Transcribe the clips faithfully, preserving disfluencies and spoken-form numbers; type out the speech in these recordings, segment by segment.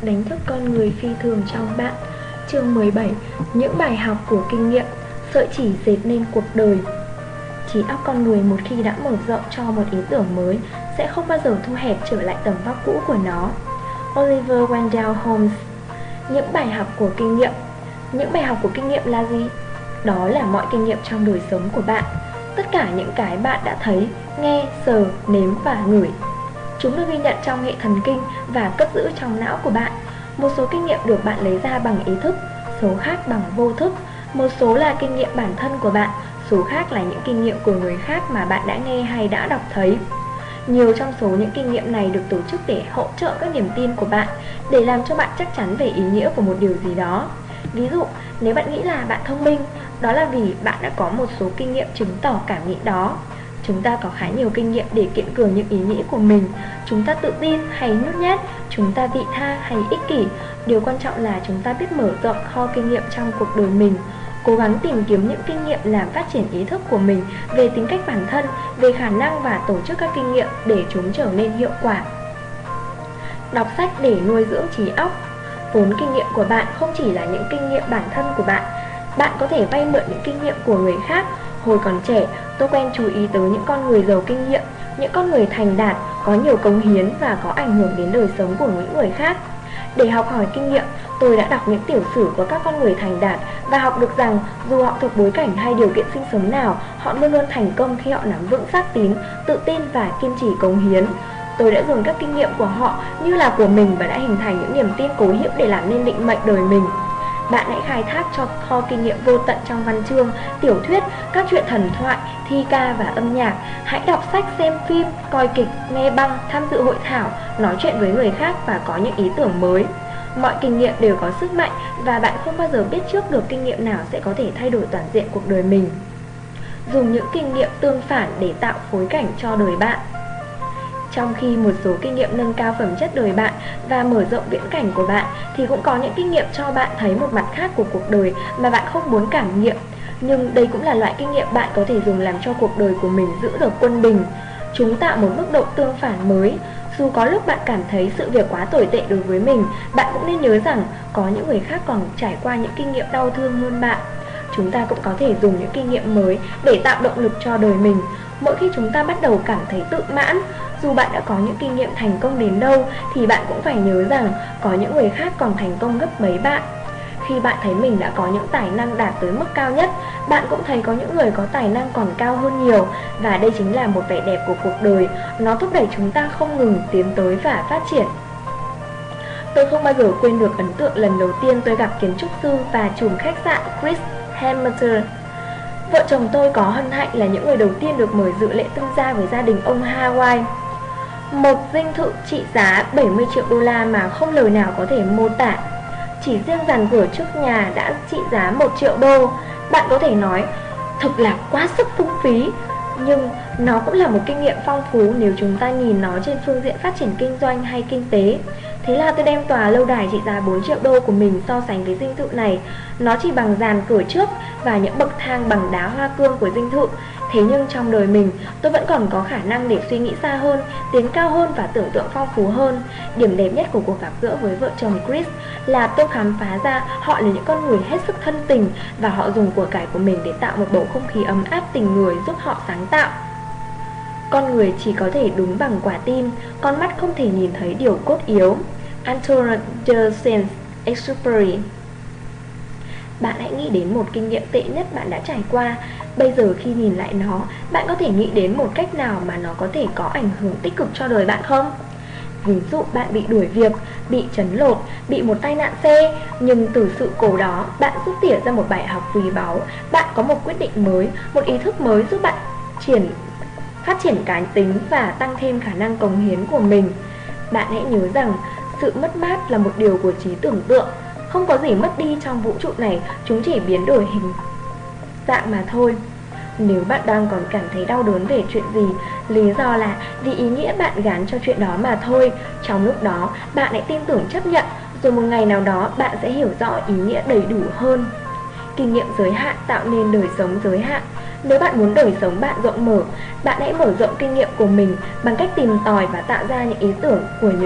đánh thức con người phi thường trong bạn. Chương mười bảy. Những bài học của kinh nghiệm. Sợi chỉ dệt nên cuộc đời. Trí óc con người một khi đã mở rộng cho một ý tưởng mới sẽ không bao giờ thu hẹp trở lại tầm vóc cũ của nó. Oliver Wendell Holmes. Những bài học của kinh nghiệm. Những bài học của kinh nghiệm là gì? Đó là mọi kinh nghiệm trong đời sống của bạn. Tất cả những cái bạn đã thấy, nghe, sờ, nếm và ngửi. Chúng được ghi nhận trong hệ thần kinh và cất giữ trong não của bạn. Một số kinh nghiệm được bạn lấy ra bằng ý thức, số khác bằng vô thức. Một số là kinh nghiệm bản thân của bạn, số khác là những kinh nghiệm của người khác mà bạn đã nghe hay đã đọc thấy. Nhiều trong số những kinh nghiệm này được tổ chức để hỗ trợ các niềm tin của bạn, để làm cho bạn chắc chắn về ý nghĩa của một điều gì đó. Ví dụ, nếu bạn nghĩ là bạn thông minh, đó là vì bạn đã có một số kinh nghiệm chứng tỏ cảm nghĩ đó. Chúng ta có khá nhiều kinh nghiệm để kiện cường những ý nghĩ của mình. Chúng ta tự tin hay nhút nhát, chúng ta vị tha hay ích kỷ. Điều quan trọng là chúng ta biết mở rộng kho kinh nghiệm trong cuộc đời mình, cố gắng tìm kiếm những kinh nghiệm làm phát triển ý thức của mình về tính cách bản thân, về khả năng và tổ chức các kinh nghiệm để chúng trở nên hiệu quả. Đọc sách để nuôi dưỡng trí óc. Vốn kinh nghiệm của bạn không chỉ là những kinh nghiệm bản thân của bạn. Bạn có thể vay mượn những kinh nghiệm của người khác. Hồi còn trẻ, tôi quen chú ý tới những con người giàu kinh nghiệm, những con người thành đạt, có nhiều cống hiến và có ảnh hưởng đến đời sống của những người khác. Để học hỏi kinh nghiệm, tôi đã đọc những tiểu sử của các con người thành đạt và học được rằng dù họ thuộc bối cảnh hay điều kiện sinh sống nào, họ luôn luôn thành công khi họ nắm vững xác tín, tự tin và kiên trì cống hiến. Tôi đã dùng các kinh nghiệm của họ như là của mình và đã hình thành những niềm tin cố hữu để làm nên định mệnh đời mình. Bạn hãy khai thác cho kho kinh nghiệm vô tận trong văn chương, tiểu thuyết, các truyện thần thoại, thi ca và âm nhạc. Hãy đọc sách, xem phim, coi kịch, nghe băng, tham dự hội thảo, nói chuyện với người khác và có những ý tưởng mới. Mọi kinh nghiệm đều có sức mạnh và bạn không bao giờ biết trước được kinh nghiệm nào sẽ có thể thay đổi toàn diện cuộc đời mình. Dùng những kinh nghiệm tương phản để tạo phối cảnh cho đời bạn. Trong khi một số kinh nghiệm nâng cao phẩm chất đời bạn và mở rộng viễn cảnh của bạn, thì cũng có những kinh nghiệm cho bạn thấy một mặt khác của cuộc đời mà bạn không muốn cảm nghiệm. Nhưng đây cũng là loại kinh nghiệm bạn có thể dùng làm cho cuộc đời của mình giữ được quân bình. Chúng tạo một mức độ tương phản mới. Dù có lúc bạn cảm thấy sự việc quá tồi tệ đối với mình, bạn cũng nên nhớ rằng có những người khác còn trải qua những kinh nghiệm đau thương hơn bạn. Chúng ta cũng có thể dùng những kinh nghiệm mới để tạo động lực cho đời mình. Mỗi khi chúng ta bắt đầu cảm thấy tự mãn, dù bạn đã có những kinh nghiệm thành công đến đâu, thì bạn cũng phải nhớ rằng có những người khác còn thành công gấp mấy bạn. Khi bạn thấy mình đã có những tài năng đạt tới mức cao nhất, bạn cũng thấy có những người có tài năng còn cao hơn nhiều. Và đây chính là một vẻ đẹp của cuộc đời. Nó thúc đẩy chúng ta không ngừng tiến tới và phát triển. Tôi không bao giờ quên được ấn tượng lần đầu tiên tôi gặp kiến trúc sư và trùm khách sạn Chris Hamilton. Vợ chồng tôi có hân hạnh là những người đầu tiên được mời dự lễ tân gia với gia đình ông Hawaii. Một dinh thự trị giá bảy mươi triệu đô la mà không lời nào có thể mô tả. Chỉ riêng dàn cửa trước nhà đã trị giá một triệu đô. Bạn có thể nói, thực là quá sức phung phí. Nhưng nó cũng là một kinh nghiệm phong phú nếu chúng ta nhìn nó trên phương diện phát triển kinh doanh hay kinh tế. Thế là tôi đem tòa lâu đài trị giá bốn triệu đô của mình so sánh với dinh thự này. Nó chỉ bằng dàn cửa trước và những bậc thang bằng đá hoa cương của dinh thự. Thế nhưng trong đời mình, tôi vẫn còn có khả năng để suy nghĩ xa hơn, tiến cao hơn và tưởng tượng phong phú hơn. Điểm đẹp nhất của cuộc gặp gỡ với vợ chồng Chris là tôi khám phá ra họ là những con người hết sức thân tình và họ dùng của cải của mình để tạo một bầu không khí ấm áp tình người giúp họ sáng tạo. Con người chỉ có thể đúng bằng quả tim, con mắt không thể nhìn thấy điều cốt yếu. Antoine de Saint-Exupéry. Bạn hãy nghĩ đến một kinh nghiệm tệ nhất bạn đã trải qua. Bây giờ khi nhìn lại nó, bạn có thể nghĩ đến một cách nào mà nó có thể có ảnh hưởng tích cực cho đời bạn không? Ví dụ bạn bị đuổi việc, bị trấn lột, bị một tai nạn xe. Nhưng từ sự cố đó, bạn rút tỉa ra một bài học quý báu. Bạn có một quyết định mới, một ý thức mới giúp bạn triển phát triển cá tính và tăng thêm khả năng cống hiến của mình. Bạn hãy nhớ rằng sự mất mát là một điều của trí tưởng tượng. Không có gì mất đi trong vũ trụ này, chúng chỉ biến đổi hình dạng mà thôi. Nếu bạn đang còn cảm thấy đau đớn về chuyện gì, lý do là vì ý nghĩa bạn gán cho chuyện đó mà thôi. Trong lúc đó, bạn hãy tin tưởng chấp nhận, rồi một ngày nào đó bạn sẽ hiểu rõ ý nghĩa đầy đủ hơn. Kinh nghiệm giới hạn tạo nên đời sống giới hạn. Nếu bạn muốn đời sống bạn rộng mở, bạn hãy mở rộng kinh nghiệm của mình bằng cách tìm tòi và tạo ra những ý tưởng của những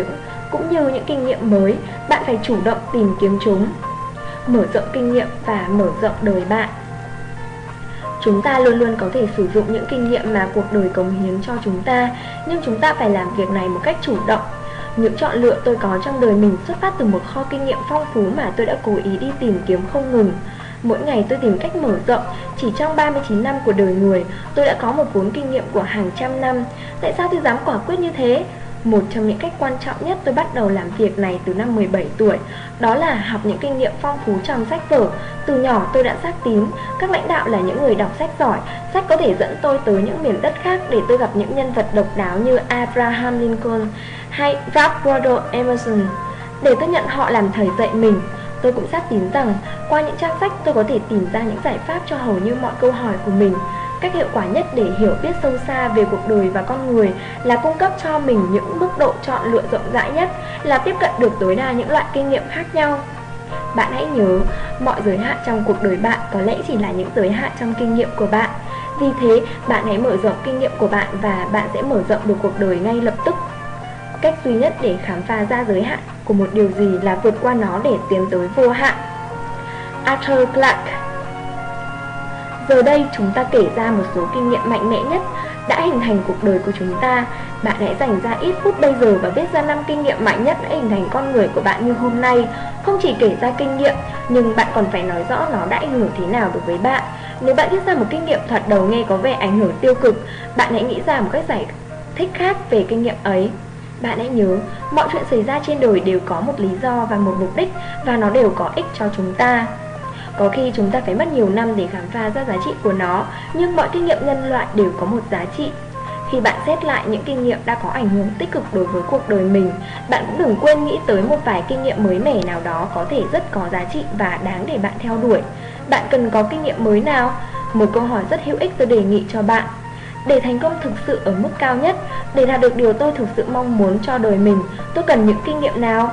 Cũng như những kinh nghiệm mới, bạn phải chủ động tìm kiếm chúng. Mở rộng kinh nghiệm và mở rộng đời bạn. Chúng ta luôn luôn có thể sử dụng những kinh nghiệm mà cuộc đời cống hiến cho chúng ta, nhưng chúng ta phải làm việc này một cách chủ động. Những chọn lựa tôi có trong đời mình xuất phát từ một kho kinh nghiệm phong phú mà tôi đã cố ý đi tìm kiếm không ngừng. Mỗi ngày tôi tìm cách mở rộng. Chỉ trong ba mươi chín năm của đời người, tôi đã có một vốn kinh nghiệm của hàng trăm năm. Tại sao tôi dám quả quyết như thế? Một trong những cách quan trọng nhất tôi bắt đầu làm việc này từ năm mười bảy tuổi. Đó là học những kinh nghiệm phong phú trong sách vở. Từ nhỏ tôi đã xác tín các lãnh đạo là những người đọc sách giỏi. Sách có thể dẫn tôi tới những miền đất khác để tôi gặp những nhân vật độc đáo như Abraham Lincoln hay Ralph Waldo Emerson, để tôi nhận họ làm thầy dạy mình. Tôi cũng xác tín rằng qua những trang sách tôi có thể tìm ra những giải pháp cho hầu như mọi câu hỏi của mình. Cách hiệu quả nhất để hiểu biết sâu xa về cuộc đời và con người là cung cấp cho mình những mức độ chọn lựa rộng rãi nhất, là tiếp cận được tối đa những loại kinh nghiệm khác nhau. Bạn hãy nhớ, mọi giới hạn trong cuộc đời bạn có lẽ chỉ là những giới hạn trong kinh nghiệm của bạn. Vì thế, bạn hãy mở rộng kinh nghiệm của bạn và bạn sẽ mở rộng được cuộc đời ngay lập tức. Cách duy nhất để khám phá ra giới hạn của một điều gì là vượt qua nó để tiến tới vô hạn. Arthur Clarke. Giờ đây chúng ta kể ra một số kinh nghiệm mạnh mẽ nhất đã hình thành cuộc đời của chúng ta. Bạn hãy dành ra ít phút bây giờ và viết ra năm kinh nghiệm mạnh nhất đã hình thành con người của bạn như hôm nay. Không chỉ kể ra kinh nghiệm, nhưng bạn còn phải nói rõ nó đã ảnh hưởng thế nào đối với bạn. Nếu bạn viết ra một kinh nghiệm thoạt đầu nghe có vẻ ảnh hưởng tiêu cực, bạn hãy nghĩ ra một cách giải thích khác về kinh nghiệm ấy. Bạn hãy nhớ, mọi chuyện xảy ra trên đời đều có một lý do và một mục đích, và nó đều có ích cho chúng ta. Có khi chúng ta phải mất nhiều năm để khám phá ra giá trị của nó, nhưng mọi kinh nghiệm nhân loại đều có một giá trị. Khi bạn xét lại những kinh nghiệm đã có ảnh hưởng tích cực đối với cuộc đời mình, bạn cũng đừng quên nghĩ tới một vài kinh nghiệm mới mẻ nào đó có thể rất có giá trị và đáng để bạn theo đuổi. Bạn cần có kinh nghiệm mới nào? Một câu hỏi rất hữu ích tôi đề nghị cho bạn. Để thành công thực sự ở mức cao nhất, để đạt được điều tôi thực sự mong muốn cho đời mình, tôi cần những kinh nghiệm nào?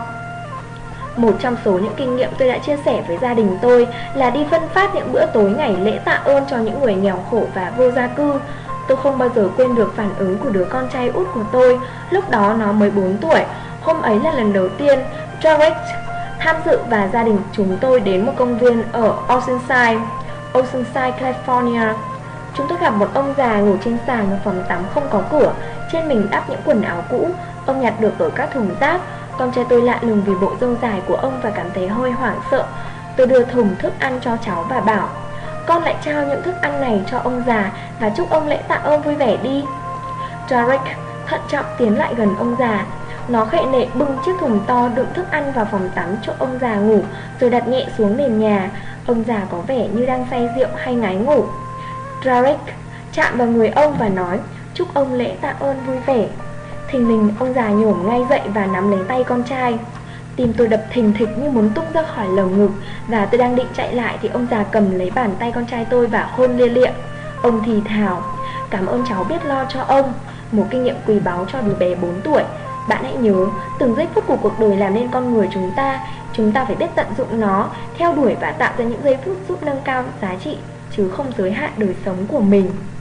Một trong số những kinh nghiệm tôi đã chia sẻ với gia đình tôi là đi phân phát những bữa tối ngày lễ tạ ơn cho những người nghèo khổ và vô gia cư. Tôi không bao giờ quên được phản ứng của đứa con trai út của tôi. Lúc đó nó mới bốn tuổi. Hôm ấy là lần đầu tiên Derek tham dự và gia đình chúng tôi đến một công viên ở Oceanside, Oceanside, California. Chúng tôi gặp một ông già ngủ trên sàn một phòng tắm không có cửa, trên mình đắp những quần áo cũ ông nhặt được ở các thùng rác. Con trai tôi lạ lùng vì bộ râu dài của ông và cảm thấy hơi hoảng sợ. Tôi đưa thùng thức ăn cho cháu và bảo: con lại trao những thức ăn này cho ông già và chúc ông lễ tạ ơn vui vẻ đi. Derek thận trọng tiến lại gần ông già. Nó khệ nệ bưng chiếc thùng to đựng thức ăn vào phòng tắm chỗ ông già ngủ, rồi đặt nhẹ xuống nền nhà. Ông già có vẻ như đang say rượu hay ngái ngủ. Derek chạm vào người ông và nói: chúc ông lễ tạ ơn vui vẻ. Thình lình ông già nhổm ngay dậy và nắm lấy tay con trai. Tim tôi đập thình thịch như muốn tung ra khỏi lồng ngực, và tôi đang định chạy lại thì ông già cầm lấy bàn tay con trai tôi và hôn lia lịa. Ông thì thào: cảm ơn cháu biết lo cho ông. Một kinh nghiệm quý báu cho đứa bé bốn tuổi. Bạn hãy nhớ, từng giây phút của cuộc đời làm nên con người chúng ta. Chúng ta phải biết tận dụng nó, theo đuổi và tạo ra những giây phút giúp nâng cao giá trị, chứ không giới hạn đời sống của mình.